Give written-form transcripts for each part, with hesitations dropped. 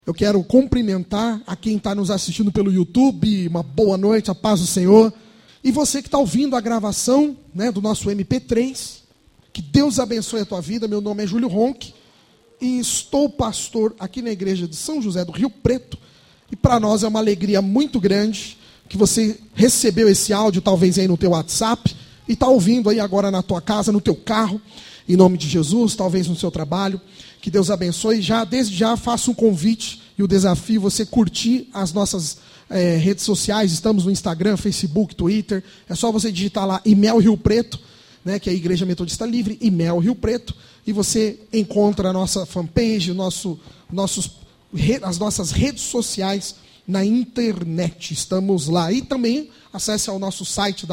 Eu quero cumprimentar a quem está nos assistindo pelo YouTube, uma boa noite, a paz do Senhor. E você que está ouvindo a gravação do nosso MP3, que Deus abençoe a tua vida. Meu nome é Júlio Ronque e estou pastor aqui na igreja de São José do Rio Preto. E para nós é uma alegria muito grande que você recebeu esse áudio, talvez aí no teu WhatsApp, e está ouvindo aí agora na tua casa, no teu carro, em nome de Jesus, talvez no seu trabalho. Que Deus abençoe. Desde já faço um convite e o desafio você curtir as nossas redes sociais. Estamos no Instagram, Facebook, Twitter. É só você digitar lá IMEL Rio Preto, que é a Igreja Metodista Livre, IMEL Rio Preto, e você encontra a nossa fanpage, as nossas redes sociais na internet. Estamos lá. E também acesse ao nosso site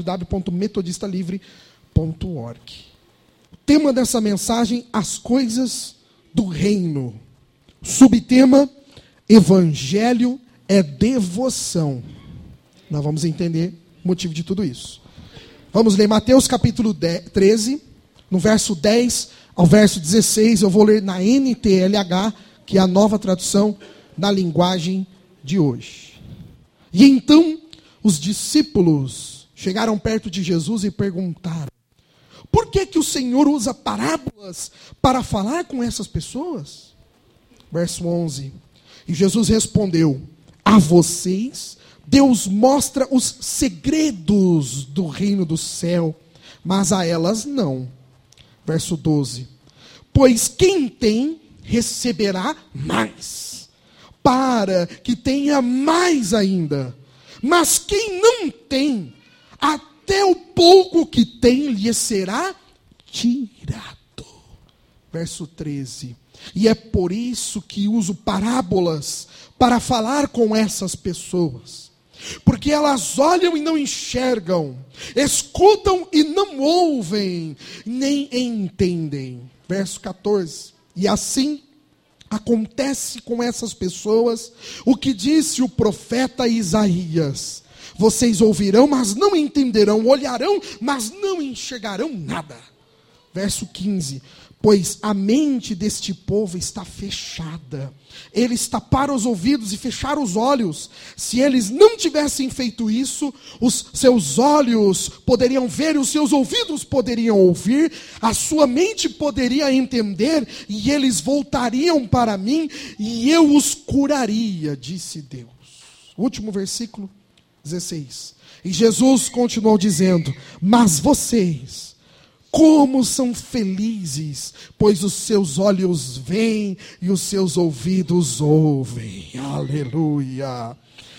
www.metodistalivre.org. O tema dessa mensagem: as coisas do reino. Subtema: Evangelho é devoção. Nós vamos entender o motivo de tudo isso. Vamos ler Mateus capítulo 13, no verso 10 ao verso 16. Eu vou ler na NTLH, que é a nova tradução na linguagem de hoje. E então os discípulos chegaram perto de Jesus e perguntaram: por que o Senhor usa parábolas para falar com essas pessoas? Verso 11. E Jesus respondeu: a vocês Deus mostra os segredos do reino do céu, mas a elas não. Verso 12. Pois quem tem, receberá mais, para que tenha mais ainda. Mas quem não tem, até o pouco que tem lhe será tirado. Verso 13. E é por isso que uso parábolas para falar com essas pessoas. Porque elas olham e não enxergam, escutam e não ouvem, nem entendem. Verso 14. E assim acontece com essas pessoas o que disse o profeta Isaías: vocês ouvirão, mas não entenderão, olharão, mas não enxergarão nada. Verso 15. Pois a mente deste povo está fechada. Eles taparam os ouvidos e fecharam os olhos. Se eles não tivessem feito isso, os seus olhos poderiam ver, os seus ouvidos poderiam ouvir, a sua mente poderia entender, e eles voltariam para mim, e eu os curaria, disse Deus. Último versículo, 16. E Jesus continuou dizendo: mas vocês, como são felizes, pois os seus olhos veem e os seus ouvidos ouvem. Aleluia.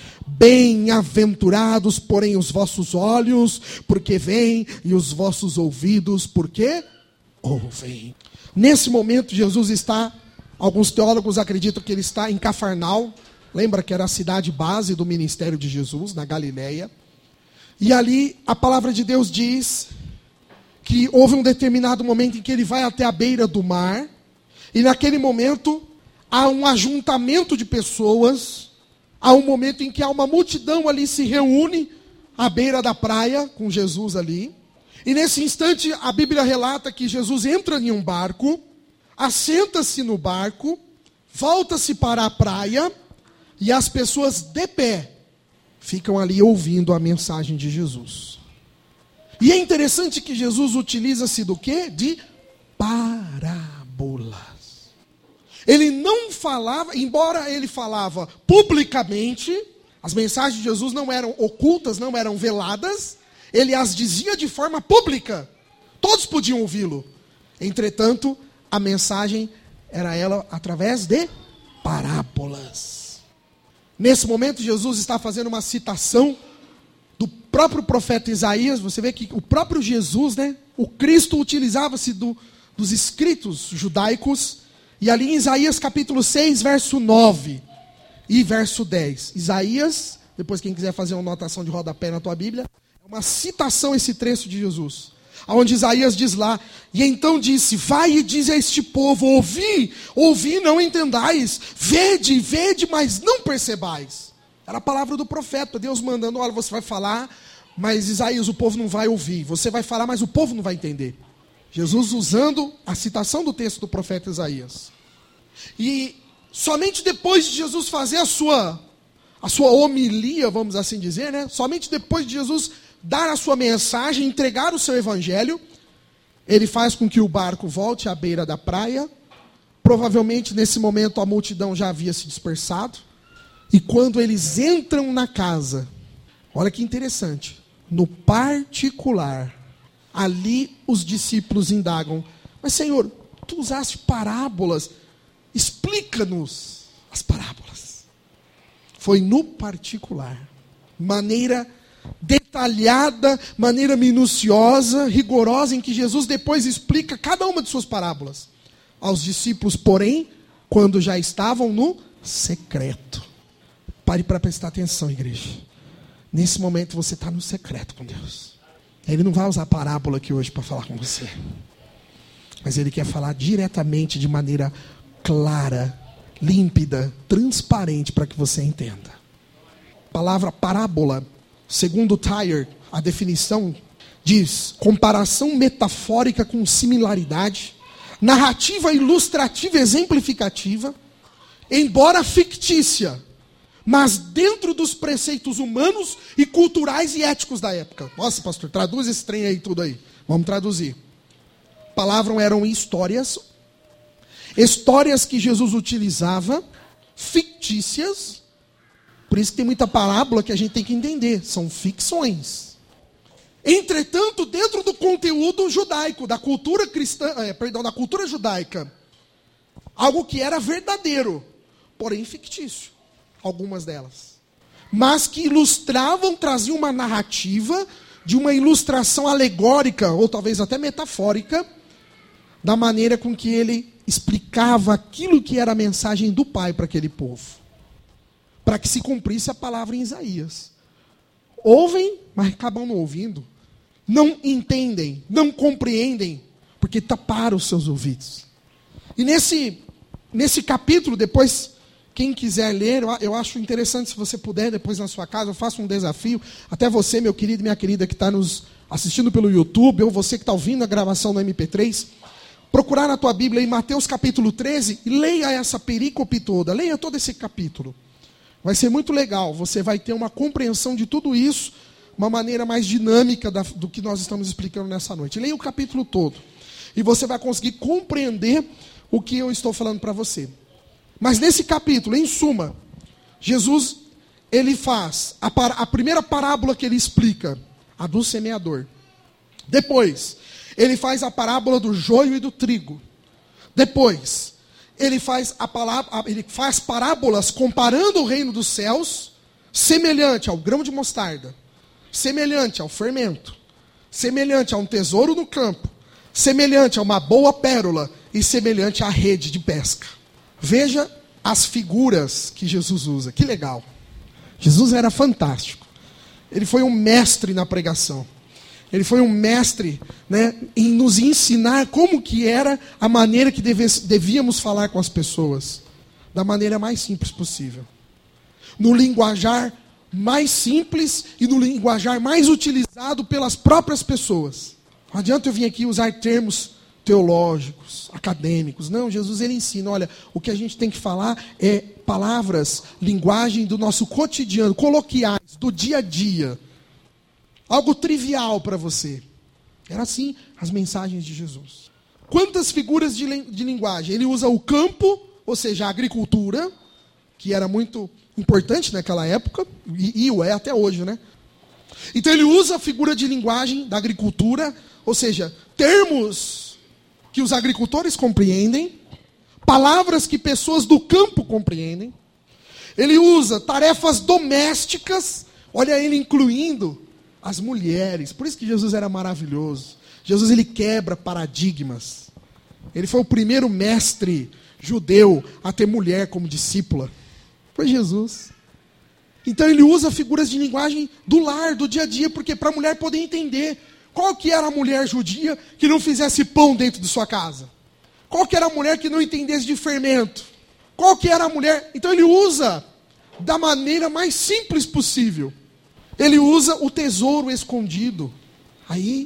Bem-aventurados, porém, os vossos olhos, porque veem, e os vossos ouvidos, porque ouvem. Nesse momento, Jesus está, alguns teólogos acreditam que ele está em Cafarnaum. Lembra que era a cidade base do ministério de Jesus, na Galileia. E ali, a palavra de Deus diz que houve um determinado momento em que ele vai até a beira do mar, e naquele momento há um ajuntamento de pessoas, há um momento em que há uma multidão ali se reúne à beira da praia com Jesus ali, e nesse instante a Bíblia relata que Jesus entra em um barco, assenta-se no barco, volta-se para a praia, e as pessoas de pé ficam ali ouvindo a mensagem de Jesus. E é interessante que Jesus utiliza-se do quê? De parábolas. Ele não falava, embora ele falava publicamente, as mensagens de Jesus não eram ocultas, não eram veladas, ele as dizia de forma pública. Todos podiam ouvi-lo. Entretanto, a mensagem era ela através de parábolas. Nesse momento, Jesus está fazendo uma citação do próprio profeta Isaías. Você vê que o próprio Jesus, o Cristo, utilizava-se dos escritos judaicos. E ali em Isaías capítulo 6, verso 9 e verso 10. Isaías, depois quem quiser fazer uma anotação de rodapé na tua Bíblia, é uma citação esse trecho de Jesus. Onde Isaías diz lá: e então disse, vai e diz a este povo, ouvi, não entendais, vede, mas não percebais. Era a palavra do profeta, Deus mandando: olha, você vai falar, mas Isaías, o povo não vai ouvir. Você vai falar, mas o povo não vai entender. Jesus usando a citação do texto do profeta Isaías. E somente depois de Jesus fazer a sua homilia, vamos assim dizer, né? Somente depois de Jesus dar a sua mensagem, entregar o seu evangelho, ele faz com que o barco volte à beira da praia. Provavelmente nesse momento a multidão já havia se dispersado. E quando eles entram na casa, olha que interessante, no particular, ali os discípulos indagam: mas Senhor, tu usaste parábolas, explica-nos as parábolas. Foi no particular, maneira detalhada, maneira minuciosa, rigorosa, em que Jesus depois explica cada uma de suas parábolas aos discípulos, porém, quando já estavam no secreto. Pare para prestar atenção, igreja. Nesse momento você está no secreto com Deus. Ele não vai usar parábola aqui hoje para falar com você, mas Ele quer falar diretamente, de maneira clara, límpida, transparente, para que você entenda. A palavra parábola, segundo Tyre, a definição diz: comparação metafórica com similaridade, narrativa ilustrativa exemplificativa, embora fictícia, mas dentro dos preceitos humanos e culturais e éticos da época. Nossa, pastor, traduz esse trem aí tudo aí. Vamos traduzir. A palavra eram histórias que Jesus utilizava, fictícias. Por isso que tem muita parábola que a gente tem que entender, são ficções. Entretanto, dentro do conteúdo judaico, da cultura cristã, da cultura judaica, algo que era verdadeiro, porém fictício, algumas delas. Mas que ilustravam, traziam uma narrativa de uma ilustração alegórica, ou talvez até metafórica, da maneira com que ele explicava aquilo que era a mensagem do Pai para aquele povo, para que se cumprisse a palavra em Isaías. Ouvem, mas acabam não ouvindo. Não entendem, não compreendem, porque taparam os seus ouvidos. E nesse capítulo, depois, quem quiser ler, eu acho interessante, se você puder, depois na sua casa, eu faço um desafio, até você, meu querido e minha querida, que está nos assistindo pelo YouTube, ou você que está ouvindo a gravação no MP3, procurar na tua Bíblia em Mateus capítulo 13, e leia essa perícope toda, leia todo esse capítulo. Vai ser muito legal, você vai ter uma compreensão de tudo isso, uma maneira mais dinâmica do que nós estamos explicando nessa noite. Leia o capítulo todo, e você vai conseguir compreender o que eu estou falando para você. Mas nesse capítulo, em suma, Jesus, ele faz a primeira parábola que ele explica, a do semeador. Depois, ele faz a parábola do joio e do trigo. Depois, ele faz parábolas comparando o reino dos céus, semelhante ao grão de mostarda, semelhante ao fermento, semelhante a um tesouro no campo, semelhante a uma boa pérola e semelhante à rede de pesca. Veja as figuras que Jesus usa. Que legal. Jesus era fantástico. Ele foi um mestre na pregação. Ele foi um mestre, né, em nos ensinar como que era a maneira que devíamos falar com as pessoas. Da maneira mais simples possível. No linguajar mais simples e no linguajar mais utilizado pelas próprias pessoas. Não adianta eu vir aqui usar termos teológicos, acadêmicos. Não, Jesus ele ensina, olha, o que a gente tem que falar é palavras, linguagem do nosso cotidiano, coloquiais, do dia a dia. Algo trivial para você. Era assim as mensagens de Jesus. Quantas figuras de linguagem? Ele usa o campo, ou seja, a agricultura, que era muito importante naquela época, e o é até hoje, né? Então ele usa a figura de linguagem da agricultura, ou seja, termos que os agricultores compreendem, palavras que pessoas do campo compreendem. Ele usa tarefas domésticas, olha ele incluindo as mulheres. Por isso que Jesus era maravilhoso. Jesus ele quebra paradigmas. Ele foi o primeiro mestre judeu a ter mulher como discípula. Foi Jesus. Então ele usa figuras de linguagem do lar, do dia a dia, porque para a mulher poder entender qual que era a mulher judia que não fizesse pão dentro de sua casa. Qual que era a mulher que não entendesse de fermento. Qual que era a mulher... Então ele usa da maneira mais simples possível. Ele usa o tesouro escondido. Aí,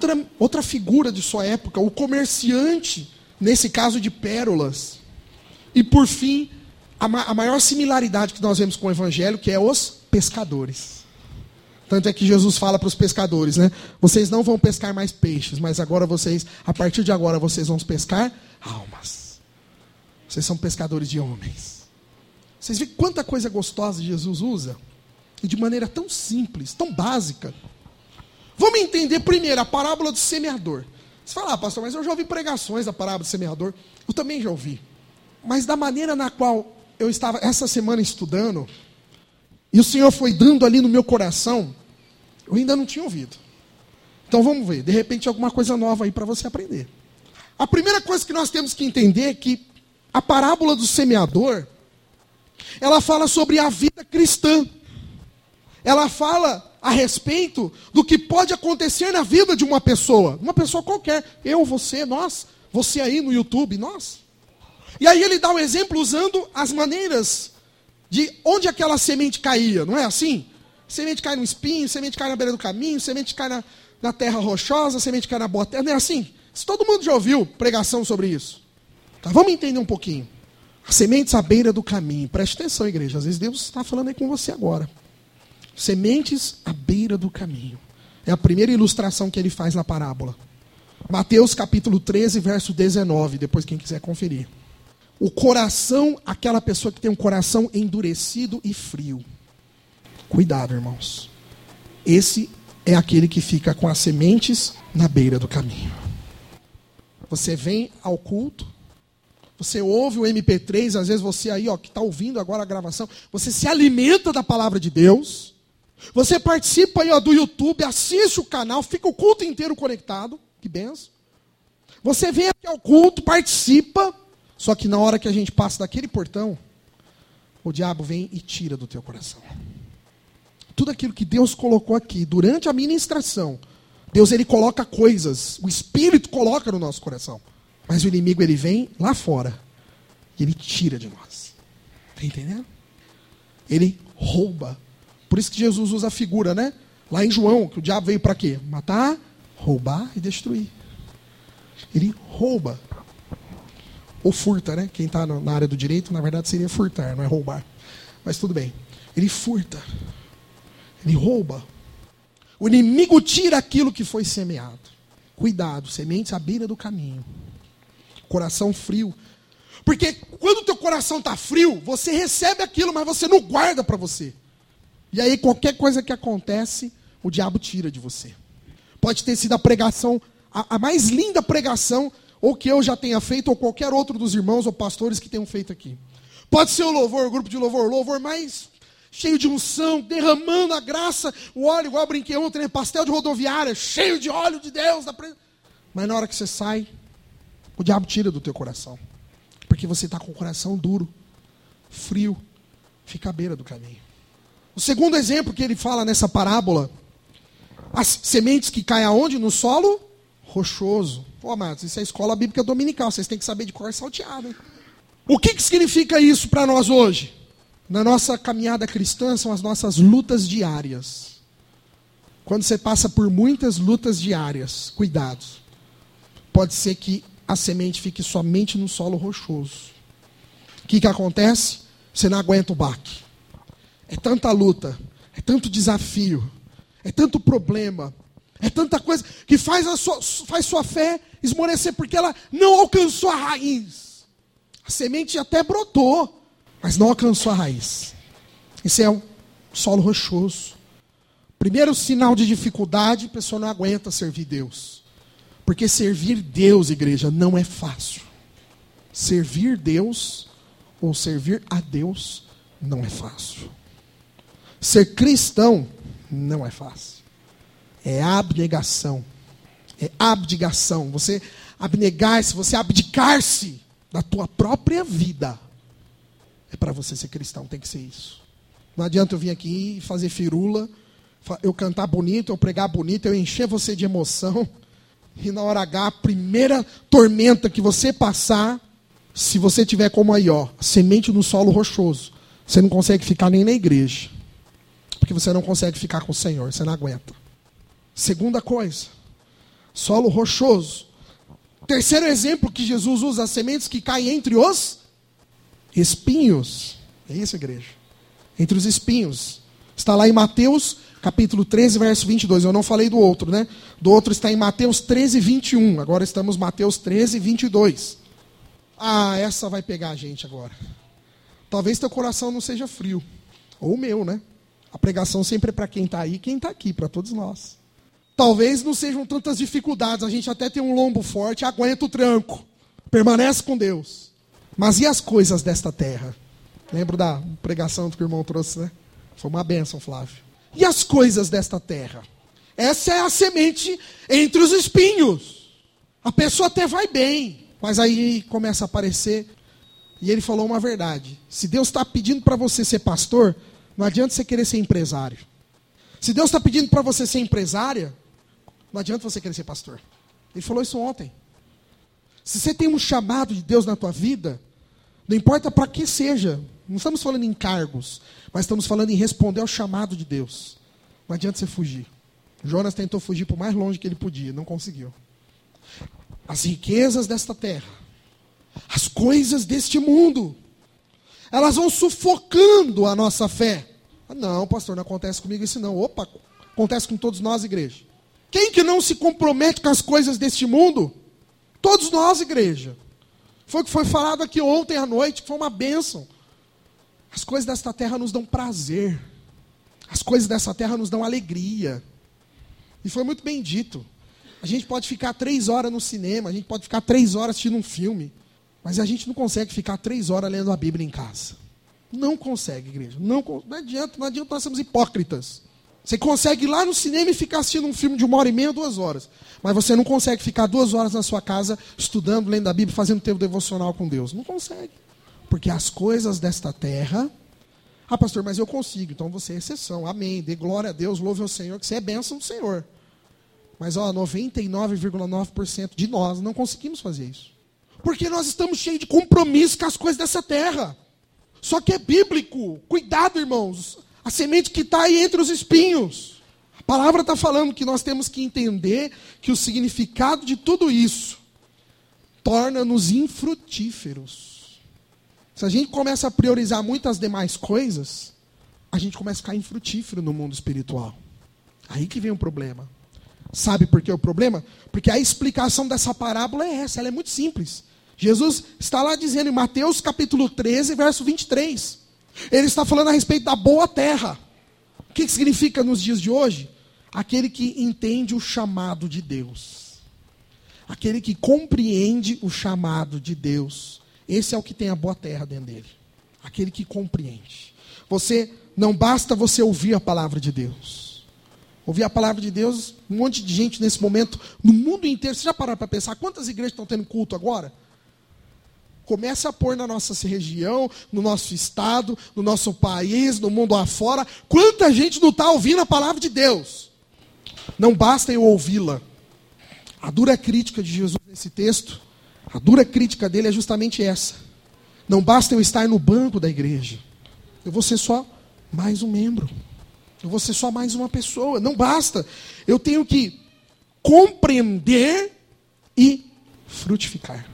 outra figura de sua época, o comerciante, nesse caso de pérolas. E por fim, a maior similaridade que nós vemos com o evangelho, que é os pescadores. Tanto é que Jesus fala para os pescadores, né? Vocês não vão pescar mais peixes, mas agora a partir de agora, vocês vão pescar almas. Vocês são pescadores de homens. Vocês veem quanta coisa gostosa Jesus usa? E de maneira tão simples, tão básica. Vamos entender primeiro a parábola do semeador. Você fala, pastor, mas eu já ouvi pregações da parábola do semeador. Eu também já ouvi. Mas da maneira na qual eu estava essa semana estudando, e o Senhor foi dando ali no meu coração, eu ainda não tinha ouvido. Então vamos ver, de repente alguma coisa nova aí para você aprender. A primeira coisa que nós temos que entender é que a parábola do semeador, ela fala sobre a vida cristã. Ela fala a respeito do que pode acontecer na vida de uma pessoa qualquer. Eu, você, nós, você aí no YouTube, nós. E aí ele dá um exemplo usando as maneiras de onde aquela semente caía, não é assim? Semente cai no espinho, semente cai na beira do caminho, semente cai na terra rochosa, semente cai na boa terra, não é assim? Todo mundo já ouviu pregação sobre isso. Tá, vamos entender um pouquinho. As sementes à beira do caminho. Preste atenção, igreja. Às vezes Deus está falando aí com você agora. Sementes à beira do caminho. É a primeira ilustração que ele faz na parábola. Mateus capítulo 13, verso 19. Depois quem quiser conferir. O coração, aquela pessoa que tem um coração endurecido e frio. Cuidado, irmãos. Esse é aquele que fica com as sementes na beira do caminho. Você vem ao culto, você ouve o MP3, às vezes você aí, que está ouvindo agora a gravação, você se alimenta da palavra de Deus, você participa aí, do YouTube, assiste o canal, fica o culto inteiro conectado, que benção. Você vem aqui ao culto, participa, só que na hora que a gente passa daquele portão, o diabo vem e tira do teu coração. Tudo aquilo que Deus colocou aqui, durante a ministração, Deus ele coloca coisas, o Espírito coloca no nosso coração. Mas o inimigo ele vem lá fora e ele tira de nós. Está entendendo? Ele rouba. Por isso que Jesus usa a figura, né? Lá em João, que o diabo veio para quê? Matar, roubar e destruir. Ele rouba. Ou furta, né? Quem está na área do direito, na verdade seria furtar, não é roubar. Mas tudo bem. Ele furta. Ele rouba. O inimigo tira aquilo que foi semeado. Cuidado, sementes à beira do caminho. Coração frio. Porque quando o teu coração está frio, você recebe aquilo, mas você não guarda para você. E aí qualquer coisa que acontece, o diabo tira de você. Pode ter sido a pregação, a mais linda pregação, ou que eu já tenha feito, ou qualquer outro dos irmãos ou pastores que tenham feito aqui. Pode ser o louvor, o grupo de louvor mais cheio de unção, derramando a graça, o óleo, igual eu brinquei ontem, né? Pastel de rodoviária, cheio de óleo de Deus. Mas na hora que você sai, o diabo tira do teu coração. Porque você está com o coração duro, frio, fica à beira do caminho. O segundo exemplo que ele fala nessa parábola, as sementes que caem aonde? No solo rochoso. Pô, amados, isso é escola bíblica dominical, vocês têm que saber de cor salteado, hein? O que significa isso para nós hoje? Na nossa caminhada cristã, são as nossas lutas diárias. Quando você passa por muitas lutas diárias, cuidado. Pode ser que a semente fique somente no solo rochoso. O que acontece? Você não aguenta o baque. É tanta luta, é tanto desafio, é tanto problema, é tanta coisa que faz sua fé esmorecer, porque ela não alcançou a raiz. A semente até brotou, mas não alcançou a raiz. Esse é o solo rochoso. Primeiro sinal de dificuldade, a pessoa não aguenta servir Deus. Porque servir Deus, igreja, não é fácil. Servir Deus, ou servir a Deus, não é fácil. Ser cristão não é fácil. É abnegação. É abdicação. Você abnegar-se, você abdicar-se da tua própria vida. É para você ser cristão, tem que ser isso. Não adianta eu vir aqui e fazer firula, eu cantar bonito, eu pregar bonito, eu encher você de emoção. E na hora H, a primeira tormenta que você passar, se você tiver como aí, semente no solo rochoso, você não consegue ficar nem na igreja. Porque você não consegue ficar com o Senhor, você não aguenta. Segunda coisa, solo rochoso. Terceiro exemplo que Jesus usa, as sementes que caem entre os espinhos. É isso, igreja. Entre os espinhos. Está lá em Mateus, capítulo 13, verso 22. Eu não falei do outro, né? Do outro está em Mateus 13, 21. Agora estamos em Mateus 13, 22. Ah, essa vai pegar a gente agora. Talvez teu coração não seja frio. Ou o meu, né? A pregação sempre é para quem está aí e quem está aqui, para todos nós. Talvez não sejam tantas dificuldades. A gente até tem um lombo forte, aguenta o tranco. Permanece com Deus. Mas e as coisas desta terra? Lembro da pregação que o irmão trouxe, né? Foi uma bênção, Flávio. E as coisas desta terra? Essa é a semente entre os espinhos. A pessoa até vai bem, mas aí começa a aparecer. E ele falou uma verdade. Se Deus está pedindo para você ser pastor, não adianta você querer ser empresário. Se Deus está pedindo para você ser empresária, não adianta você querer ser pastor. Ele falou isso ontem. Se você tem um chamado de Deus na tua vida, não importa para que seja, não estamos falando em cargos, mas estamos falando em responder ao chamado de Deus. Não adianta você fugir. Jonas tentou fugir por mais longe que ele podia, não conseguiu. As riquezas desta terra, as coisas deste mundo, elas vão sufocando a nossa fé. Ah, não, pastor, não acontece comigo isso não. Opa, acontece com todos nós, igreja. Quem que não se compromete com as coisas deste mundo? Todos nós, igreja. Foi o que foi falado aqui ontem à noite, que foi uma bênção. As coisas desta terra nos dão prazer. As coisas dessa terra nos dão alegria. E foi muito bem dito. A gente pode ficar 3 horas no cinema, a gente pode ficar 3 horas assistindo um filme, mas a gente não consegue ficar 3 horas lendo a Bíblia em casa. Não consegue, igreja. Não adianta, nós somos hipócritas. Você consegue ir lá no cinema e ficar assistindo um filme de 1h30, 2 horas. Mas você não consegue ficar 2 horas na sua casa, estudando, lendo a Bíblia, fazendo tempo devocional com Deus. Não consegue. Porque as coisas desta terra... Ah, pastor, mas eu consigo. Então você é exceção. Amém. Dê glória a Deus, louve ao Senhor, que você é bênção do Senhor. Mas 99,9% de nós não conseguimos fazer isso. Porque nós estamos cheios de compromisso com as coisas dessa terra. Só que é bíblico. Cuidado, irmãos. A semente que está aí entre os espinhos. A palavra está falando que nós temos que entender que o significado de tudo isso torna-nos infrutíferos. Se a gente começa a priorizar muitas demais coisas, a gente começa a ficar infrutífero no mundo espiritual. Aí que vem o problema. Sabe por que o problema? Porque a explicação dessa parábola é essa, ela é muito simples. Jesus está lá dizendo em Mateus capítulo 13, verso 23. Ele está falando a respeito da boa terra. O que significa nos dias de hoje? Aquele que entende o chamado de Deus. Aquele que compreende o chamado de Deus. Esse é o que tem a boa terra dentro dele. Aquele que compreende. Não basta você ouvir a palavra de Deus. Ouvir a palavra de Deus, um monte de gente nesse momento, no mundo inteiro. Você já parou para pensar quantas igrejas estão tendo culto agora? Começa a pôr na nossa região, no nosso estado, no nosso país, no mundo afora. Quanta gente não está ouvindo a palavra de Deus? Não basta eu ouvi-la. A dura crítica de Jesus nesse texto, a dura crítica dele é justamente essa. Não basta eu estar no banco da igreja. Eu vou ser só mais um membro. Eu vou ser só mais uma pessoa. Não basta. Eu tenho que compreender e frutificar.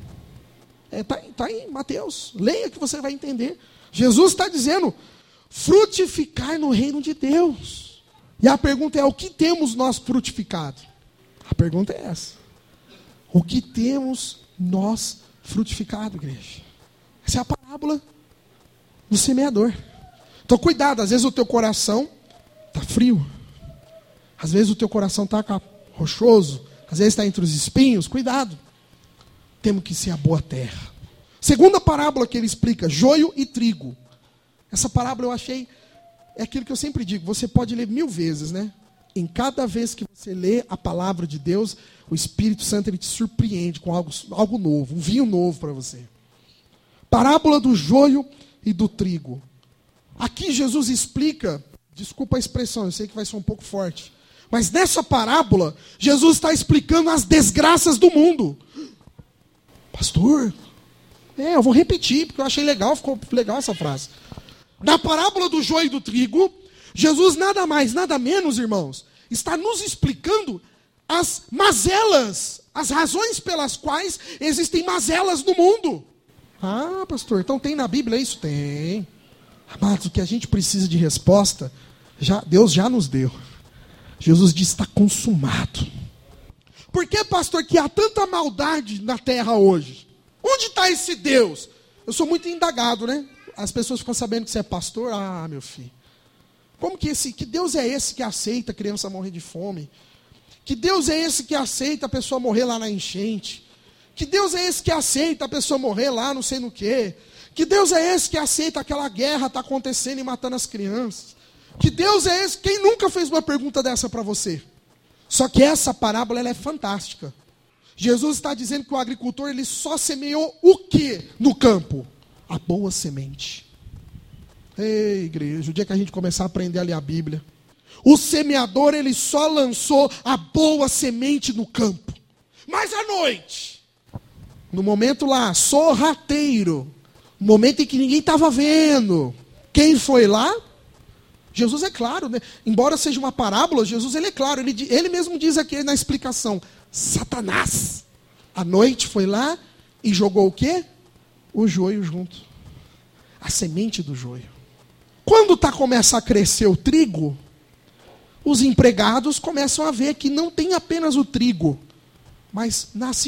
Está em Mateus. Leia que você vai entender. Jesus está dizendo, frutificar no reino de Deus. E a pergunta é, o que temos nós frutificado? A pergunta é essa. O que temos nós frutificado, igreja? Essa é a parábola do semeador. Então cuidado, às vezes o teu coração está frio. Às vezes o teu coração está rochoso. Às vezes está entre os espinhos. Cuidado. Temos que ser a boa terra. Segunda parábola que ele explica, joio e trigo. Essa parábola eu achei, é aquilo que eu sempre digo, você pode ler 1000 vezes, né? Em cada vez que você lê a palavra de Deus, o Espírito Santo ele te surpreende com algo novo, um vinho novo para você. Parábola do joio e do trigo. Aqui Jesus explica, desculpa a expressão, eu sei que vai ser um pouco forte, mas nessa parábola, Jesus está explicando as desgraças do mundo. Pastor, eu vou repetir, porque eu achei legal, ficou legal essa frase. Na parábola do joio e do trigo, Jesus nada mais, nada menos, irmãos, está nos explicando as mazelas, as razões pelas quais existem mazelas no mundo. Ah, pastor, então tem na Bíblia isso? Tem. Amados, o que a gente precisa de resposta, Deus já nos deu. Jesus disse, está consumado. Por que, pastor, que há tanta maldade na terra hoje? Onde está esse Deus? Eu sou muito indagado, né? As pessoas ficam sabendo que você é pastor. Ah, meu filho. Como que Deus é esse que aceita a criança morrer de fome? Que Deus é esse que aceita a pessoa morrer lá na enchente? Que Deus é esse que aceita a pessoa morrer lá não sei no quê? Que Deus é esse que aceita aquela guerra tá acontecendo e matando as crianças? Que Deus é esse? Quem nunca fez uma pergunta dessa para você? Só que essa parábola ela é fantástica. Jesus está dizendo que o agricultor ele só semeou o que no campo? A boa semente. Ei, igreja, o dia que a gente começar a aprender a ler a Bíblia, o semeador ele só lançou a boa semente no campo. Mas à noite, no momento lá, sorrateiro, no momento em que ninguém estava vendo, quem foi lá? Jesus é claro, né? Embora seja uma parábola, Jesus ele é claro, ele mesmo diz aqui na explicação, Satanás, à noite foi lá e jogou o quê? O joio junto. A semente do joio. Quando começa a crescer o trigo, os empregados começam a ver que não tem apenas o trigo, mas nasce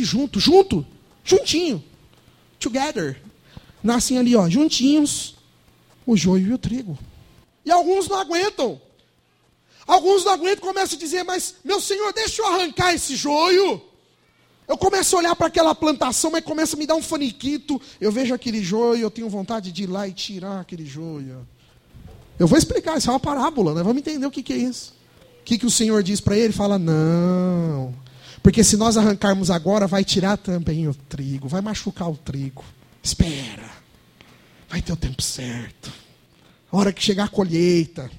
juntinho, together. Nascem ali, ó, juntinhos, o joio e o trigo. E alguns não aguentam. Alguns não aguentam e começam a dizer, mas, meu Senhor, deixa eu arrancar esse joio. Eu começo a olhar para aquela plantação, mas começa a me dar um faniquito. Eu vejo aquele joio, eu tenho vontade de ir lá e tirar aquele joio. Eu vou explicar, isso é uma parábola, né? Vamos entender o que é isso. O que o Senhor diz para ele? Ele fala, não. Porque se nós arrancarmos agora, vai tirar também o trigo, vai machucar o trigo. Espera. Vai ter o tempo certo. A hora que chegar a colheita.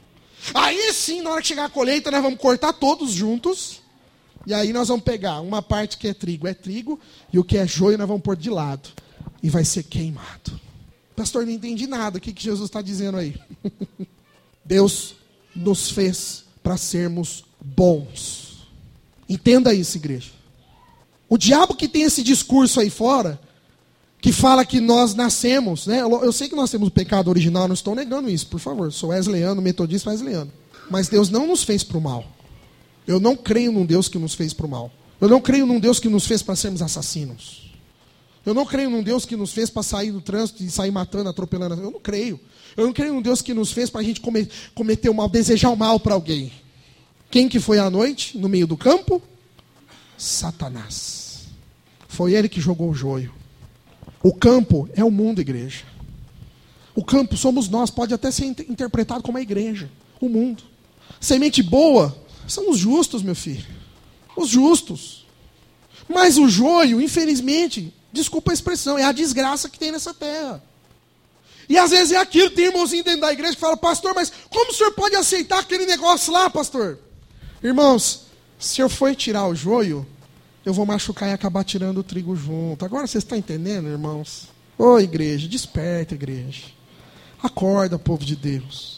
Aí sim, na hora que chegar a colheita, nós vamos cortar todos juntos. E aí nós vamos pegar uma parte que é trigo, e o que é joio nós vamos pôr de lado. E vai ser queimado. Pastor, não entendi nada. O que Jesus está dizendo aí? Deus nos fez para sermos bons. Entenda isso, igreja. O diabo que tem esse discurso aí fora, que fala que nós nascemos, né? Eu sei que nós temos o pecado original, não estou negando isso, por favor. Sou wesleyano, metodista wesleyano. Mas Deus não nos fez para o mal. Eu não creio num Deus que nos fez para o mal. Eu não creio num Deus que nos fez para sermos assassinos. Eu não creio num Deus que nos fez para sair do trânsito e sair matando, atropelando. Eu não creio. Eu não creio num Deus que nos fez para a gente cometer o mal, desejar o mal para alguém. Quem que foi à noite, no meio do campo? Satanás. Foi ele que jogou o joio. O campo é o mundo, igreja. O campo somos nós, pode até ser interpretado como a igreja, o mundo. Semente boa são os justos, meu filho. Os justos. Mas o joio, infelizmente, desculpa a expressão, é a desgraça que tem nessa terra. E às vezes é aquilo, tem irmãozinho dentro da igreja que fala, pastor, mas como o senhor pode aceitar aquele negócio lá, pastor? Irmãos, se eu for tirar o joio, eu vou machucar e acabar tirando o trigo junto. Agora vocês estão entendendo, irmãos? Ô igreja, desperta, igreja. Acorda, povo de Deus.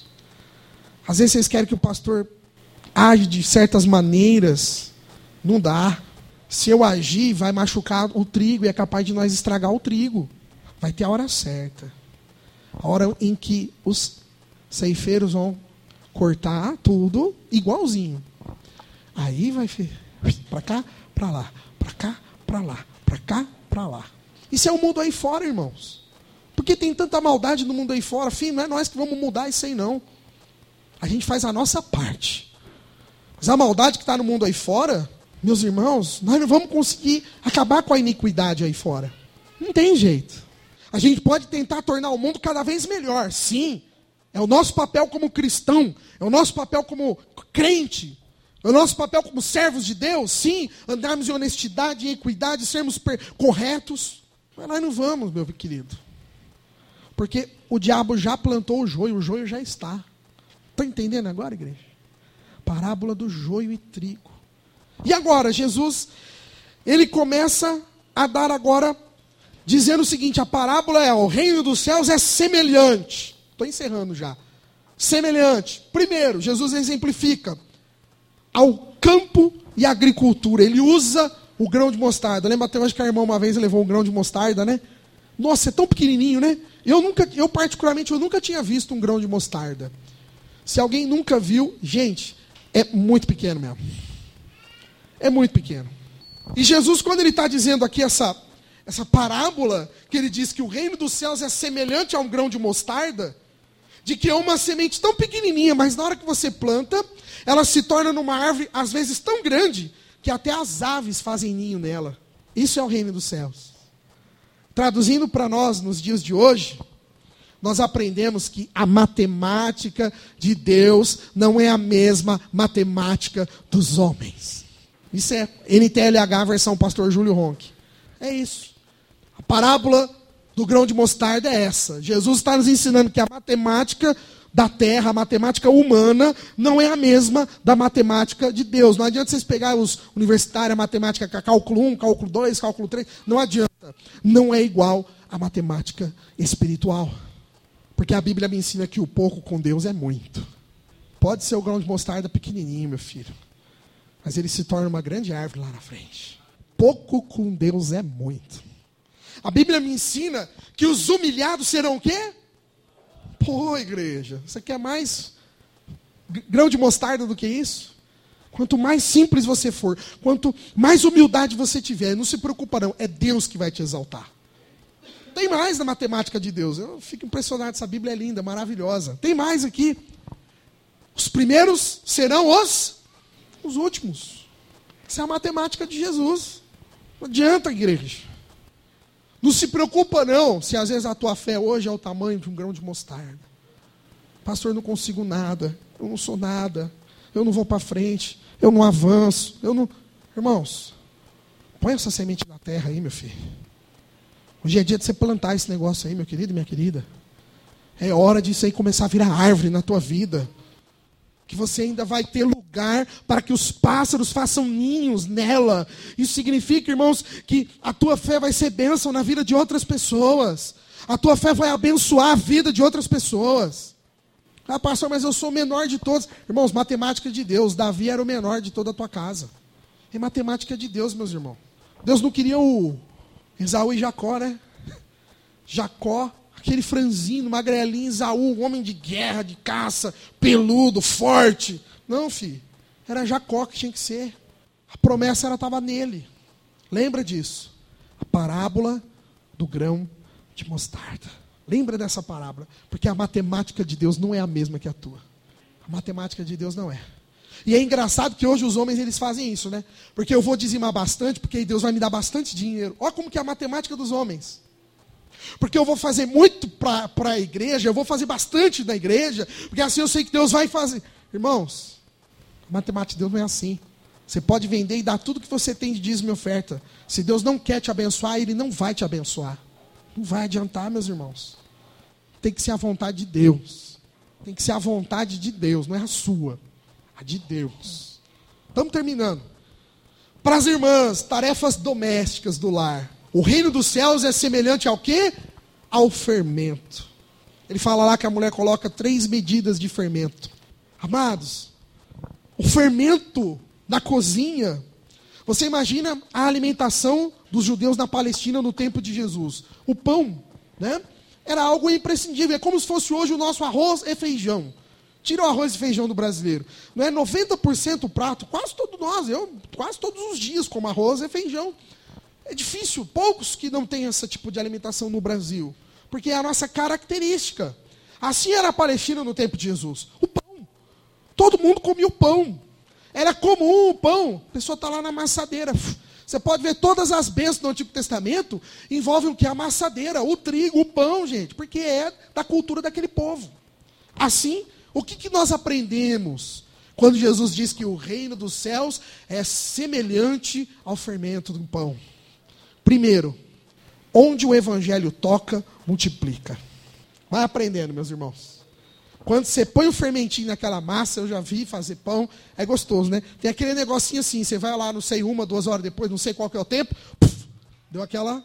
Às vezes vocês querem que o pastor age de certas maneiras. Não dá. Se eu agir, vai machucar o trigo e é capaz de nós estragar o trigo. Vai ter a hora certa. A hora em que os ceifeiros vão cortar tudo igualzinho. Aí vai para cá, para lá, para cá, para lá, para cá, para lá. Isso é o mundo aí fora, irmãos. Porque tem tanta maldade no mundo aí fora. Filho, não é nós que vamos mudar isso aí, não. A gente faz a nossa parte. Mas a maldade que está no mundo aí fora, meus irmãos, nós não vamos conseguir acabar com a iniquidade aí fora. Não tem jeito. A gente pode tentar tornar o mundo cada vez melhor. Sim, é o nosso papel como cristão. É o nosso papel como crente. É o nosso papel como servos de Deus. Sim, andarmos em honestidade e equidade, sermos corretos. Mas nós não vamos, meu querido. Porque o diabo já plantou o joio já está. Está entendendo agora, igreja? Parábola do joio e trigo. E agora, Jesus, ele começa a dar agora, dizendo o seguinte, a parábola é, o reino dos céus é semelhante. Estou encerrando já. Semelhante. Primeiro, Jesus exemplifica ao campo e à agricultura. Ele usa o grão de mostarda. Lembra até hoje que a irmã uma vez levou o grão de mostarda, né? Nossa, é tão pequenininho, né? Eu particularmente, eu nunca tinha visto um grão de mostarda. Se alguém nunca viu, gente, é muito pequeno mesmo. É muito pequeno. E Jesus, quando ele está dizendo aqui essa parábola, que ele diz que o reino dos céus é semelhante a um grão de mostarda, de que é uma semente tão pequenininha, mas na hora que você planta, ela se torna numa árvore, às vezes tão grande, que até as aves fazem ninho nela. Isso é o reino dos céus. Traduzindo para nós, nos dias de hoje, nós aprendemos que a matemática de Deus não é a mesma matemática dos homens. Isso é NTLH versão Pastor Júlio Ronck. É isso. A parábola do grão de mostarda é essa. Jesus está nos ensinando que a matemática da terra, a matemática humana, não é a mesma da matemática de Deus. Não adianta vocês pegarem os universitários, a matemática cálculo 1, cálculo 2, cálculo 3. Não adianta. Não é igual à matemática espiritual. Porque a Bíblia me ensina que o pouco com Deus é muito. Pode ser o grão de mostarda pequenininho, meu filho. Mas ele se torna uma grande árvore lá na frente. Pouco com Deus é muito. A Bíblia me ensina que os humilhados serão o quê? Pô, igreja, você quer mais grão de mostarda do que isso? Quanto mais simples você for, quanto mais humildade você tiver, não se preocupa não, é Deus que vai te exaltar. Tem mais na matemática de Deus. Eu fico impressionado, essa Bíblia é linda, maravilhosa. Tem mais aqui. Os primeiros serão os últimos. Essa é a matemática de Jesus. Não adianta, igreja. Não se preocupa não, se às vezes a tua fé hoje é o tamanho de um grão de mostarda. Pastor, eu não consigo nada, eu não sou nada, eu não vou para frente, eu não avanço, eu não... Irmãos, põe essa semente na terra aí, meu filho. Hoje é dia de você plantar esse negócio aí, meu querido e minha querida. É hora disso aí começar a virar árvore na tua vida. Que você ainda vai ter lugar para que os pássaros façam ninhos nela. Isso significa, irmãos, que a tua fé vai ser bênção na vida de outras pessoas. A tua fé vai abençoar a vida de outras pessoas. Ah, pastor, mas eu sou o menor de todos. Irmãos, matemática de Deus. Davi era o menor de toda a tua casa. É matemática de Deus, meus irmãos. Deus não queria o Esaú e Jacó, né? Jacó, aquele franzino, magrelinho, Esaú, um homem de guerra, de caça, peludo, forte. Não, filho. Era Jacó que tinha que ser. A promessa estava nele. Lembra disso? A parábola do grão de mostarda. Lembra dessa parábola? Porque a matemática de Deus não é a mesma que a tua. A matemática de Deus não é. E é engraçado que hoje os homens eles fazem isso, né? Porque eu vou dizimar bastante, porque aí Deus vai me dar bastante dinheiro. Olha como que é a matemática dos homens. Porque eu vou fazer muito para a igreja, eu vou fazer bastante na igreja, porque assim eu sei que Deus vai fazer. Irmãos, a matemática de Deus não é assim. Você pode vender e dar tudo que você tem de dízimo e oferta. Se Deus não quer te abençoar, Ele não vai te abençoar. Não vai adiantar, meus irmãos. Tem que ser a vontade de Deus. Tem que ser a vontade de Deus, não é a sua. A de Deus. Estamos terminando. Para as irmãs, tarefas domésticas do lar. O reino dos céus é semelhante ao quê? Ao fermento. Ele fala lá que a mulher coloca 3 medidas de fermento. Amados, o fermento da cozinha, você imagina a alimentação dos judeus na Palestina no tempo de Jesus. O pão, né? Era algo imprescindível. É como se fosse hoje o nosso arroz e feijão. Tira o arroz e feijão do brasileiro. Não é 90% o prato, quase todos nós, eu quase todos os dias como arroz e feijão. É difícil, poucos que não têm esse tipo de alimentação no Brasil. Porque é a nossa característica. Assim era a Palestina no tempo de Jesus. O pão. Todo mundo comia o pão. Era comum o pão. A pessoa está lá na amassadeira. Você pode ver todas as bênçãos do Antigo Testamento envolvem o que? A amassadeira, o trigo, o pão, gente. Porque é da cultura daquele povo. Assim, o que nós aprendemos quando Jesus diz que o reino dos céus é semelhante ao fermento do pão? Primeiro, onde o evangelho toca, multiplica. Vai aprendendo, meus irmãos. Quando você põe o fermentinho naquela massa, eu já vi fazer pão, é gostoso, né? Tem aquele negocinho assim, você vai lá, não sei, 1, 2 horas depois, não sei qual que é o tempo, deu aquela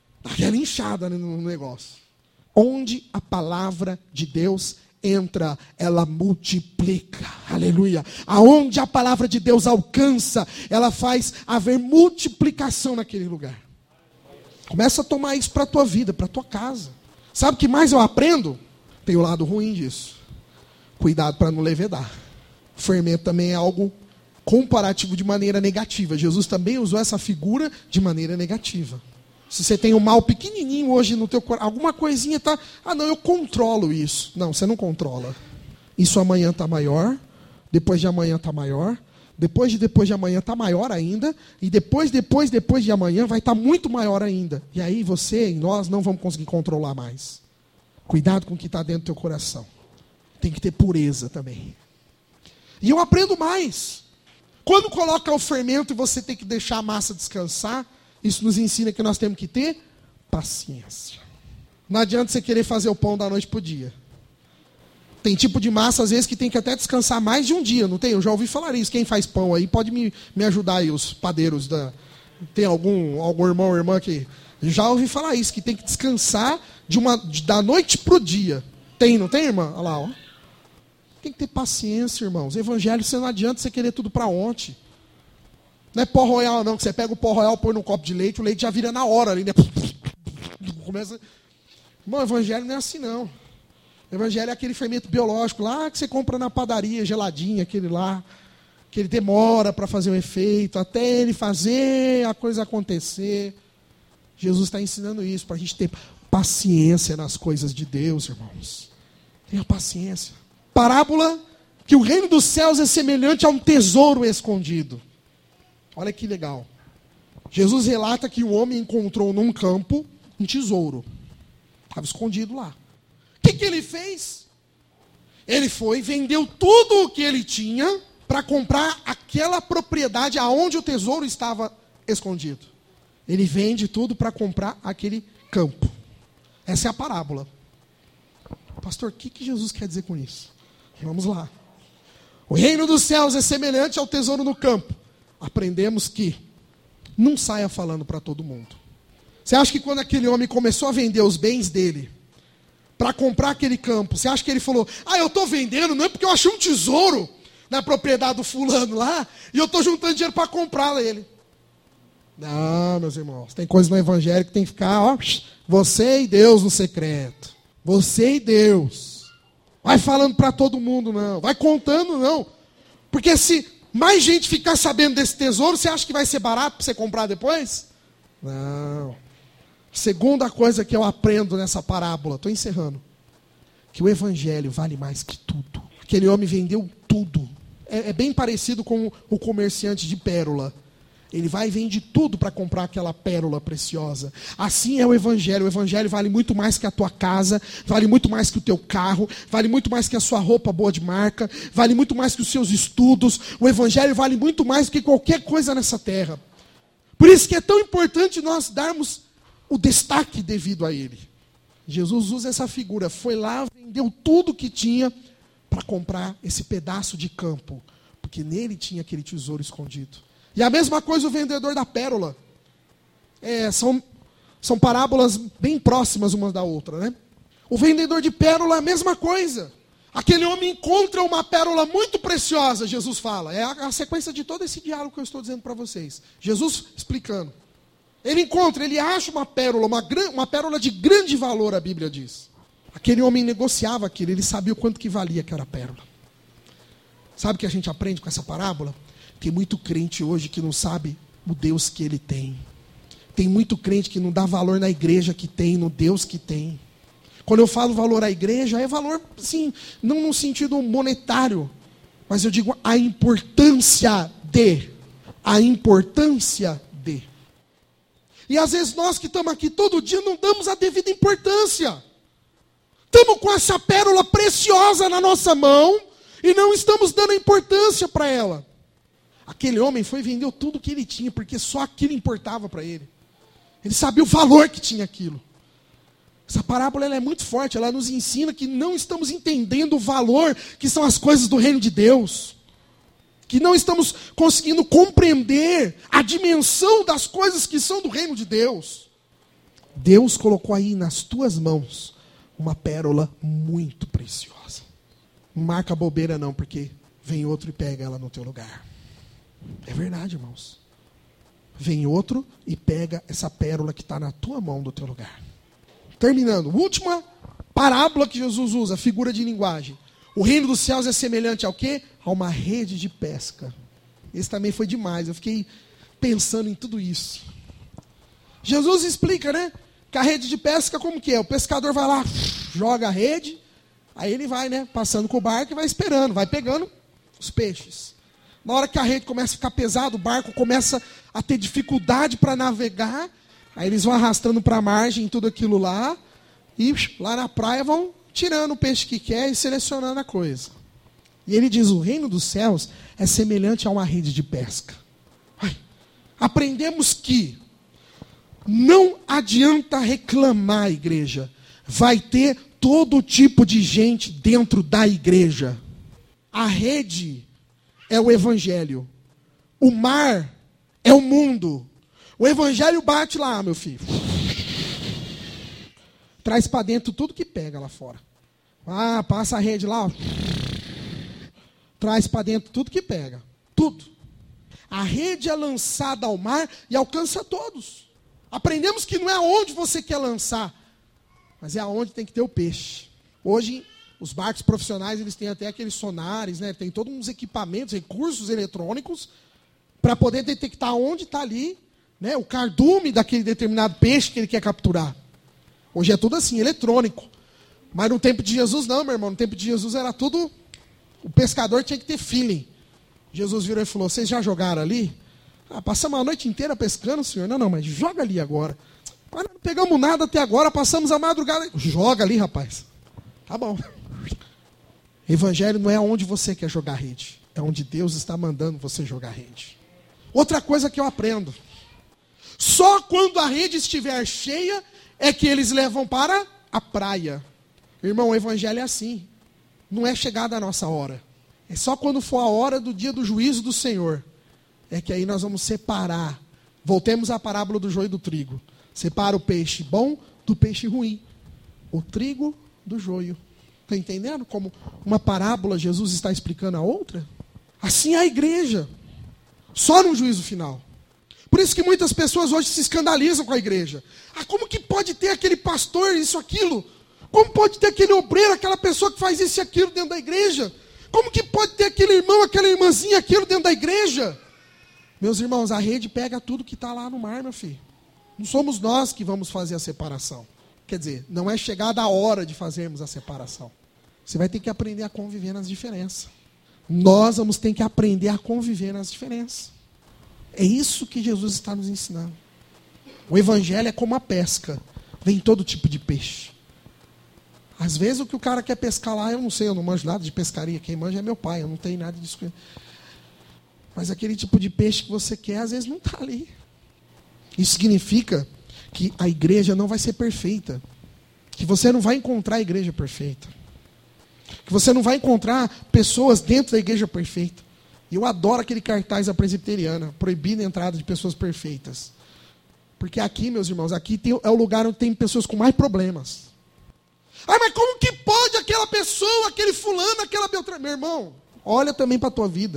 inchada no negócio. Onde a palavra de Deus entra, ela multiplica. Aleluia. Aonde a palavra de Deus alcança, ela faz haver multiplicação naquele lugar. Começa a tomar isso para a tua vida, para a tua casa. Sabe o que mais eu aprendo? Tem o lado ruim disso. Cuidado para não levedar. O fermento também é algo comparativo de maneira negativa. Jesus também usou essa figura de maneira negativa. Se você tem um mal pequenininho hoje no teu coração, alguma coisinha está... Ah, não, eu controlo isso. Não, você não controla. Isso amanhã está maior, depois de amanhã está maior, depois de amanhã está maior ainda, e depois de amanhã vai estar muito maior ainda. E aí você e nós não vamos conseguir controlar mais. Cuidado com o que está dentro do teu coração. Tem que ter pureza também. E eu aprendo mais. Quando coloca o fermento e você tem que deixar a massa descansar, isso nos ensina que nós temos que ter paciência. Não adianta você querer fazer o pão da noite para o dia. Tem tipo de massa, às vezes, que tem que até descansar mais de um dia, não tem? Eu já ouvi falar isso. Quem faz pão aí pode me ajudar aí, os padeiros. Tem algum irmão ou irmã que... Já ouvi falar isso, que tem que descansar da noite para o dia. Tem, não tem, irmã? Olha lá, ó. Tem que ter paciência, irmãos. Evangelho, você não adianta você querer tudo para ontem. Não é pó royal, não, que você pega o pó royal, põe num copo de leite, o leite já vira na hora ali, né? Começa... Irmão, evangelho não é assim, não. Evangelho é aquele fermento biológico lá que você compra na padaria, geladinho, aquele lá, que ele demora para fazer um efeito, até ele fazer a coisa acontecer. Jesus está ensinando isso, para a gente ter paciência nas coisas de Deus, irmãos. Tenha paciência. Parábola que o reino dos céus é semelhante a um tesouro escondido. Olha que legal. Jesus relata que o homem encontrou num campo um tesouro. Estava escondido lá. O que ele fez? Ele foi, vendeu tudo o que ele tinha para comprar aquela propriedade aonde o tesouro estava escondido. Ele vende tudo para comprar aquele campo. Essa é a parábola. Pastor, o que Jesus quer dizer com isso? Vamos lá. O reino dos céus é semelhante ao tesouro no campo. Aprendemos que não saia falando para todo mundo. Você acha que quando aquele homem começou a vender os bens dele para comprar aquele campo, você acha que ele falou: ah, eu estou vendendo, não é porque eu achei um tesouro na propriedade do fulano lá, e eu estou juntando dinheiro para comprar ele. Não, meus irmãos, tem coisa no evangelho que tem que ficar, ó, você e Deus no secreto. Você e Deus. Vai falando para todo mundo, não. Vai contando, não. Porque se mais gente ficar sabendo desse tesouro, você acha que vai ser barato para você comprar depois? Não. Segunda coisa que eu aprendo nessa parábola, estou encerrando, que o evangelho vale mais que tudo. Aquele homem vendeu tudo. É bem parecido com o comerciante de pérola. Ele vai e vende tudo para comprar aquela pérola preciosa. Assim é o evangelho. O evangelho vale muito mais que a tua casa, vale muito mais que o teu carro, vale muito mais que a sua roupa boa de marca, vale muito mais que os seus estudos. O evangelho vale muito mais do que qualquer coisa nessa terra. Por isso que é tão importante nós darmos o destaque devido a ele. Jesus usa essa figura. Foi lá, vendeu tudo que tinha para comprar esse pedaço de campo, porque nele tinha aquele tesouro escondido. E a mesma coisa o vendedor da pérola. São parábolas bem próximas uma da outra, né? O vendedor de pérola é a mesma coisa. Aquele homem encontra uma pérola muito preciosa, Jesus fala. É a sequência de todo esse diálogo que eu estou dizendo para vocês. Jesus explicando. Ele acha uma pérola, uma pérola de grande valor, a Bíblia diz. Aquele homem negociava aquilo, ele sabia o quanto que valia aquela pérola. Sabe o que a gente aprende com essa parábola? Tem muito crente hoje que não sabe o Deus que ele tem. Tem muito crente que não dá valor na igreja que tem, no Deus que tem. Quando eu falo valor à igreja, é valor, sim, não no sentido monetário, mas eu digo a importância de. A importância de. E às vezes nós que estamos aqui todo dia não damos a devida importância. Estamos com essa pérola preciosa na nossa mão e não estamos dando importância para ela. Aquele homem foi e vendeu tudo que ele tinha, porque só aquilo importava para ele. Ele sabia o valor que tinha aquilo. Essa parábola ela é muito forte, ela nos ensina que não estamos entendendo o valor que são as coisas do reino de Deus. Que não estamos conseguindo compreender a dimensão das coisas que são do reino de Deus. Deus colocou aí nas tuas mãos uma pérola muito preciosa. Não marca bobeira não, porque vem outro e pega ela no teu lugar. É verdade, irmãos. vem outro e pega essa pérola que está na tua mão do teu lugar. Terminando, última parábola que Jesus usa, figura de linguagem. O reino dos céus é semelhante ao quê? A uma rede de pesca. Esse também foi demais, eu fiquei pensando em tudo isso. Jesus explica, né? Que a rede de pesca como que é? O pescador vai lá, joga a rede, aí ele vai, né? Passando com o barco e vai esperando, vai pegando os peixes. Na hora que a rede começa a ficar pesada, o barco começa a ter dificuldade para navegar, aí eles vão arrastando para a margem tudo aquilo lá, e lá na praia vão tirando o peixe que quer e selecionando a coisa. E ele diz, o reino dos céus é semelhante a uma rede de pesca. Aprendemos que não adianta reclamar, igreja. Vai ter todo tipo de gente dentro da igreja. A rede é o evangelho. O mar é o mundo. O evangelho bate lá, meu filho. Traz para dentro tudo que pega lá fora. Ah, passa a rede lá. Ó. Traz para dentro tudo que pega. Tudo. A rede é lançada ao mar e alcança todos. Aprendemos que não é aonde você quer lançar, mas é aonde tem que ter o peixe. Hoje, os barcos profissionais, eles têm até aqueles sonares, né? Tem todos uns equipamentos, recursos eletrônicos, para poder detectar onde está ali, né? O cardume daquele determinado peixe que ele quer capturar. Hoje é tudo assim, eletrônico. Mas no tempo de Jesus não, meu irmão. No tempo de Jesus era tudo... O pescador tinha que ter feeling. Jesus virou e falou, vocês já jogaram ali? Ah, passamos a noite inteira pescando, senhor. Não, mas joga ali agora. Mas não pegamos nada até agora, passamos a madrugada. Joga ali, rapaz. Tá bom. Evangelho não é onde você quer jogar rede. É onde Deus está mandando você jogar rede. Outra coisa que eu aprendo. Só quando a rede estiver cheia é que eles levam para a praia. Irmão, o evangelho é assim. Não é chegada a nossa hora. É só quando for a hora do dia do juízo do Senhor. É que aí nós vamos separar. Voltemos à parábola do joio e do trigo. Separa o peixe bom do peixe ruim. O trigo do joio. Está entendendo como uma parábola Jesus está explicando a outra? Assim é a igreja. Só no juízo final. Por isso que muitas pessoas hoje se escandalizam com a igreja. Ah, como que pode ter aquele pastor, isso, aquilo? Como pode ter aquele obreiro, aquela pessoa que faz isso e aquilo dentro da igreja? Como que pode ter aquele irmão, aquela irmãzinha, aquilo dentro da igreja? Meus irmãos, a rede pega tudo que está lá no mar, meu filho. Não somos nós que vamos fazer a separação. Quer dizer, não é chegada a hora de fazermos a separação. Você vai ter que aprender a conviver nas diferenças. Nós vamos ter que aprender a conviver nas diferenças. É isso que Jesus está nos ensinando. O evangelho é como a pesca. Vem todo tipo de peixe. Às vezes o que o cara quer pescar lá, eu não sei, eu não manjo nada de pescaria. Quem manja é meu pai, eu não tenho nada disso. Mas aquele tipo de peixe que você quer, às vezes não está ali. Isso significa que a igreja não vai ser perfeita. Que você não vai encontrar a igreja perfeita. Que você não vai encontrar pessoas dentro da igreja perfeita. E eu adoro aquele cartaz da presbiteriana, proibindo a entrada de pessoas perfeitas. Porque aqui, meus irmãos, aqui é o lugar onde tem pessoas com mais problemas. Ah, mas como que pode aquela pessoa, aquele fulano, aquela Beltrano? Meu irmão, olha também para a tua vida.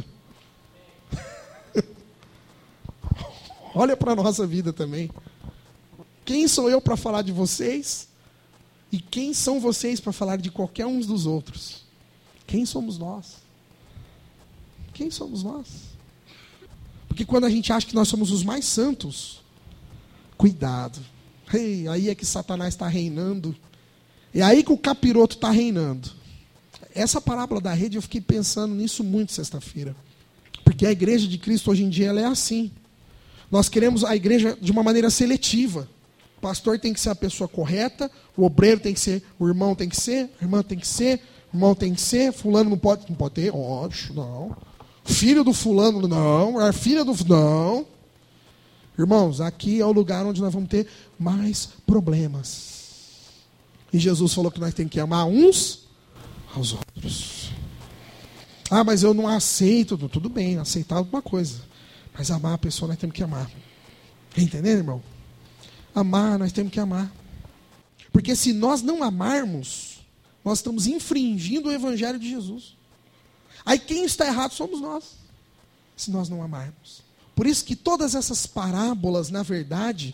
Olha para a nossa vida também. Quem sou eu para falar de vocês? E quem são vocês para falar de qualquer um dos outros? Quem somos nós? Quem somos nós? Porque quando a gente acha que nós somos os mais santos, cuidado. Ei, aí é que Satanás está reinando. É aí que o capiroto está reinando. Essa parábola da rede, eu fiquei pensando nisso muito sexta-feira. Porque a igreja de Cristo hoje em dia ela é assim. Nós queremos a igreja de uma maneira seletiva. O pastor tem que ser a pessoa correta, o obreiro tem que ser, o irmão tem que ser, a irmã tem que ser, o irmão tem que ser, fulano não pode ter, não. Filho do fulano, não. A filha do... Não. Irmãos, aqui é o lugar onde nós vamos ter mais problemas. E Jesus falou que nós temos que amar uns aos outros. Ah, mas eu não aceito. Tudo bem, aceitar alguma coisa. Mas amar a pessoa nós temos que amar. Entendeu, irmão? Amar, nós temos que amar. Porque se nós não amarmos, nós estamos infringindo o evangelho de Jesus. Aí quem está errado somos nós, se nós não amarmos. Por isso que todas essas parábolas, na verdade,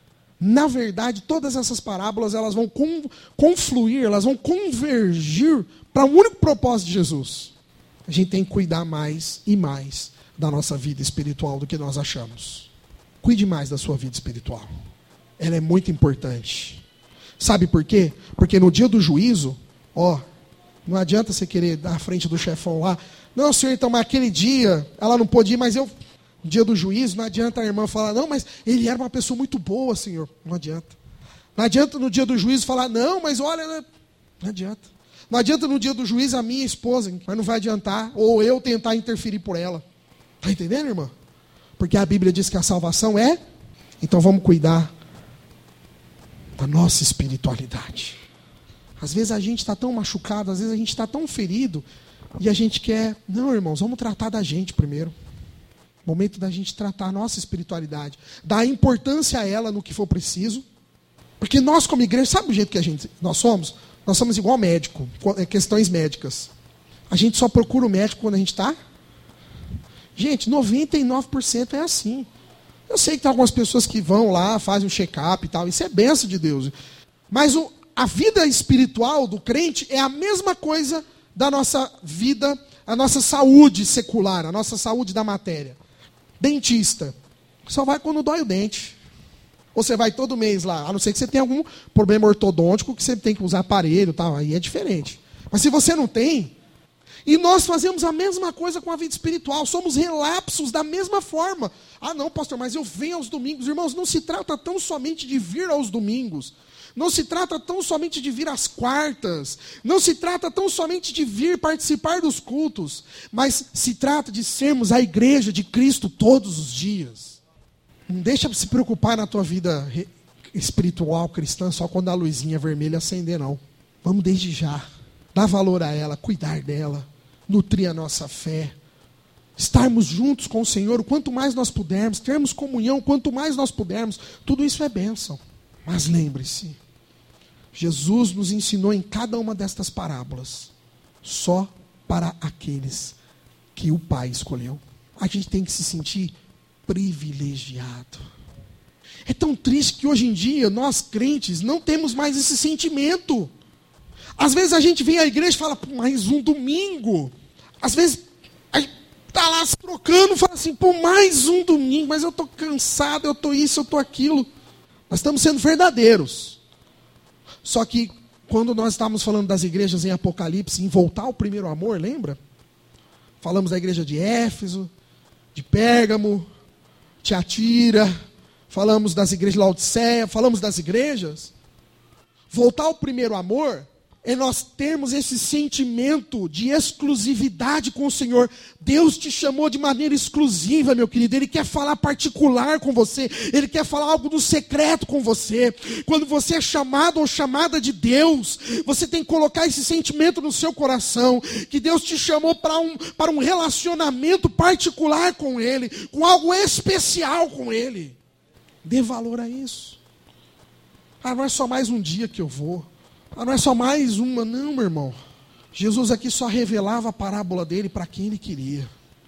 todas essas parábolas, elas vão confluir, elas vão convergir para o único propósito de Jesus. A gente tem que cuidar mais e mais da nossa vida espiritual do que nós achamos. Cuide mais da sua vida espiritual. Ela é muito importante. Sabe por quê? Porque no dia do juízo, não adianta você querer dar à frente do chefão lá. Não, senhor, então, mas aquele dia, ela não pôde ir, mas eu... No dia do juízo, não adianta a irmã falar, não, mas ele era uma pessoa muito boa, senhor. Não adianta. Não adianta no dia do juízo falar, não, mas olha... Não adianta. Não adianta no dia do juízo a minha esposa, mas não vai adiantar. Ou eu tentar interferir por ela. Está entendendo, irmã? Porque a Bíblia diz que a salvação é... Então vamos cuidar da nossa espiritualidade. Às vezes a gente está tão machucado, às vezes a gente está tão ferido, e a gente quer... Não, irmãos, vamos tratar da gente primeiro. Momento da gente tratar a nossa espiritualidade. Dar importância a ela no que for preciso. Porque nós como igreja, sabe o jeito que nós somos? Nós somos igual médico, questões médicas. A gente só procura o médico quando a gente está... Gente, 99% é assim. Eu sei que tem algumas pessoas que vão lá, fazem um check-up e tal. Isso é bênção de Deus. Mas a vida espiritual do crente é a mesma coisa da nossa vida, a nossa saúde secular, a nossa saúde da matéria. Dentista, só vai quando dói o dente. Ou você vai todo mês lá, a não ser que você tenha algum problema ortodôntico que você tem que usar aparelho e tal, aí é diferente. Mas se você não tem, e nós fazemos a mesma coisa com a vida espiritual, somos relapsos da mesma forma. Ah não, pastor, mas eu venho aos domingos. Irmãos, não se trata tão somente de vir aos domingos. Não se trata tão somente de vir às quartas. Não se trata tão somente de vir participar dos cultos. Mas se trata de sermos a igreja de Cristo todos os dias. Não deixa de se preocupar na tua vida espiritual cristã só quando a luzinha vermelha acender, não. Vamos desde já. Dar valor a ela, cuidar dela. Nutrir a nossa fé. Estarmos juntos com o Senhor. O quanto mais nós pudermos. Termos comunhão. Quanto mais nós pudermos. Tudo isso é bênção. Mas lembre-se, Jesus nos ensinou em cada uma destas parábolas, só para aqueles que o Pai escolheu. A gente tem que se sentir privilegiado. É tão triste que hoje em dia, nós crentes, não temos mais esse sentimento. Às vezes a gente vem à igreja e fala, mais um domingo. Às vezes, está lá se trocando, fala assim, mais um domingo, mas eu estou cansado, eu estou isso, eu estou aquilo. Nós estamos sendo verdadeiros. Só que, quando nós estávamos falando das igrejas em Apocalipse, em voltar ao primeiro amor, lembra? Falamos da igreja de Éfeso, de Pérgamo, Tiatira, falamos das igrejas de Laodiceia, falamos das igrejas. Voltar ao primeiro amor é nós termos esse sentimento de exclusividade com o Senhor. Deus te chamou de maneira exclusiva, meu querido. Ele quer falar particular com você. Ele quer falar algo do secreto com você. Quando você é chamado ou chamada de Deus, você tem que colocar esse sentimento no seu coração, que Deus te chamou para um relacionamento particular com Ele, com algo especial com Ele. Dê valor a isso. Não é só mais um dia que eu vou. Não é só mais uma, não, meu irmão. Jesus aqui só revelava a parábola dele para quem ele queria.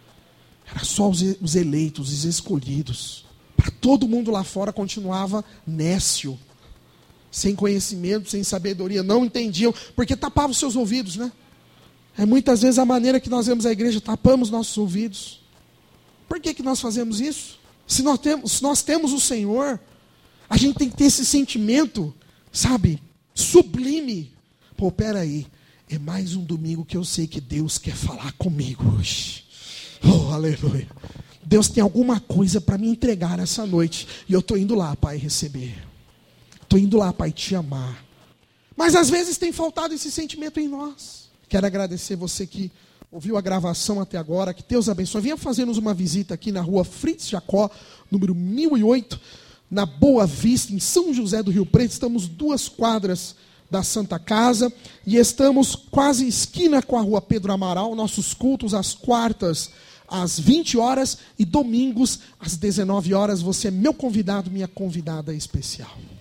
Era só os eleitos, os escolhidos. Para todo mundo lá fora continuava nécio, sem conhecimento, sem sabedoria, não entendiam, porque tapavam os seus ouvidos, né? É muitas vezes a maneira que nós vemos a igreja, tapamos nossos ouvidos. Por que nós fazemos isso? Se nós temos o Senhor, a gente tem que ter esse sentimento, sabe, sublime. Peraí, é mais um domingo que eu sei que Deus quer falar comigo hoje. Oh, aleluia. Deus tem alguma coisa para me entregar essa noite. E eu estou indo lá, Pai, receber. Estou indo lá, Pai, te amar. Mas às vezes tem faltado esse sentimento em nós. Quero agradecer você que ouviu a gravação até agora. Que Deus abençoe. Venha fazer-nos uma visita aqui na rua Fritz Jacó, número 1008. Na Boa Vista, em São José do Rio Preto. Estamos 2 quadras da Santa Casa e estamos quase esquina com a rua Pedro Amaral. Nossos cultos às quartas às 20 horas e domingos às 19 horas. Você é meu convidado, minha convidada especial.